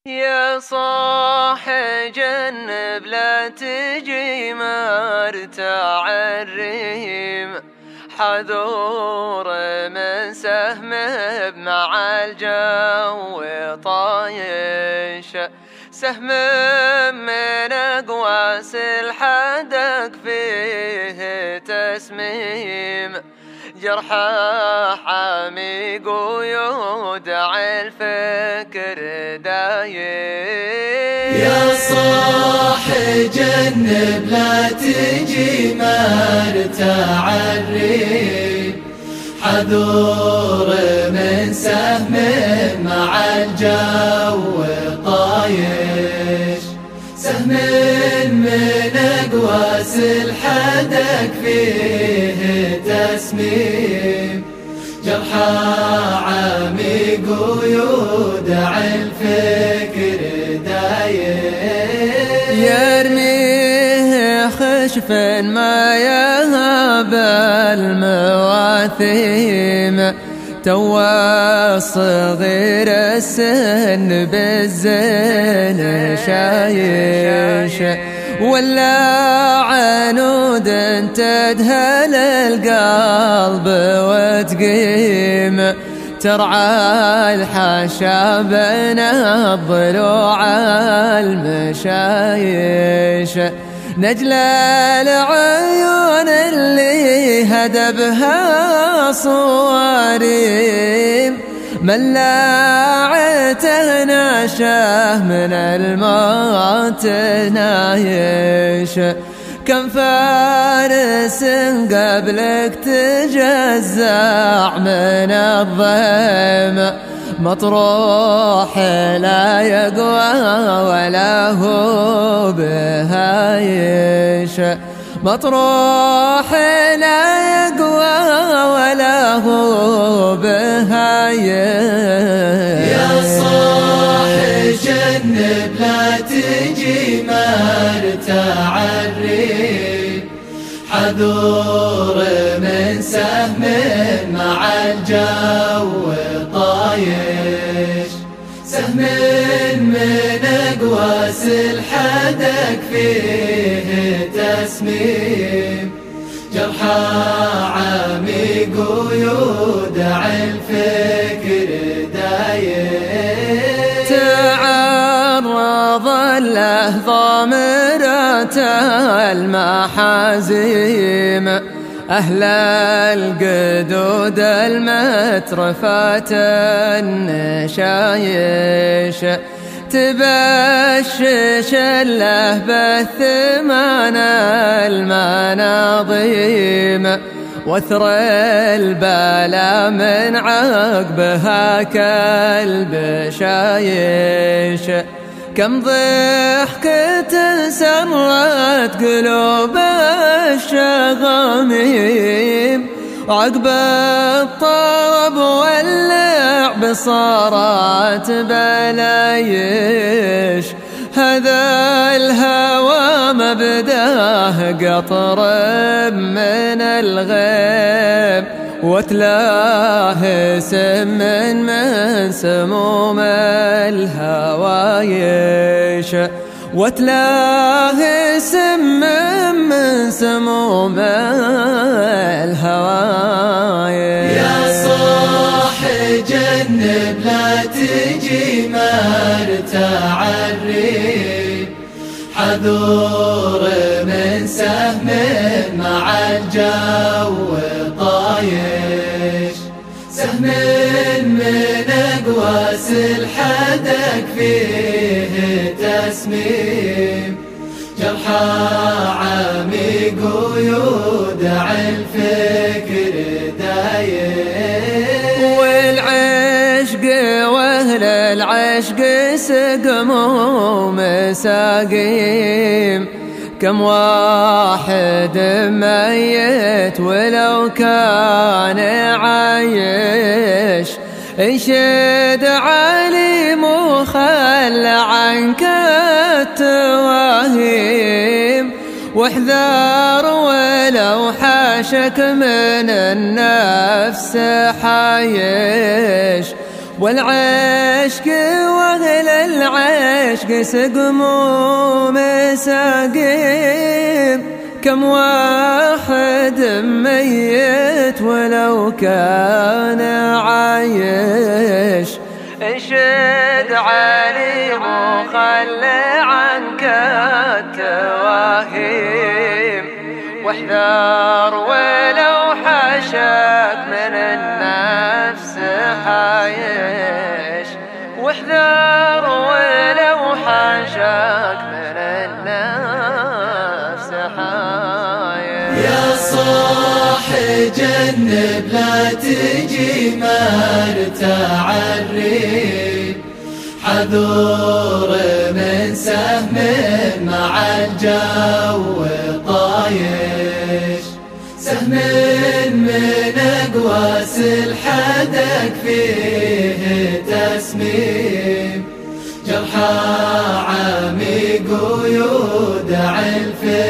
يا صاح جنب لا تجي مرتاع الريم، حذور من سهم مع الجو طايش، سهم من أقواس الحدق فيه تسميم، جرحه عميق ويودع الفكر دايم. يا صاح جنب لا تجي مرتاع الريم، حذور من سهم مع الجو طايش، سهم من أقواس الحدق فيه تسميم، جرحه عميق ويودع الفكر دايم. يرميه خشف ما يهاب المواثيم، تو الصغير السن بالزين شايش، ولا عنود تدهل القلب وتقيم، ترعى الحاشا بين الضلوع المشايش، نجل العيون اللي هدبها صواريم، ملاعته ناشه من الموت نايش، كم فارس قبلك تجزع من الضيم، مطروح لا يقوى ولا هو بهايش، مطروح لا يقوى ولا هو بهايش. يا صاح جنب لا تجي مرتاع الريم، حذور من سهم مع الجو طايش، سهم من أقواس الحدق فيه تسميم، جرحه عميق ويودع الفكر دايم. تعرض له ضامرة المحازيم، أهل القدود المترفات النشايش، تبشش له بالثمان المناظيم، وثر البلا من عقبها كالبشايش، كم ضحكة سرت قلوب الشغاميم، وعقب الطرب واللعب صارت بلايش، هذا الهوى مبداه قطر من الغيب، وتلاه سم من سموم الهوايش، وتلاه سم من سموم الهوايش. يا صاح جنب لا تجي مرتاع الريم، حذور من سهم مع الجو طايش، سهم من أقواس الحدق فيه تسميم، جرحه عميق ويودع الفكر دايم. والعشق واهل العشق سقموا مساقيم، كم واحد ميت ولو كان عايش، انشد عليم وخل عنك التواهيم، واحذر ولو حاشك من النفس حايش، والعشق واهل العشق عشق سقموم ساقيم، كم واحد ميت ولو كان عايش. انشد علي وخلي عنك التواهيم، واحذر ولو حشاك من النفس حايش، واحذر ولو حشاك من النفس حايش. يا صاح جنب لا تجي مرتاع الريب، حذور من سهم مع الجو طايش، سهم من أقواس الحدك فيه تسميم، جرحى عميق ويودع الفيل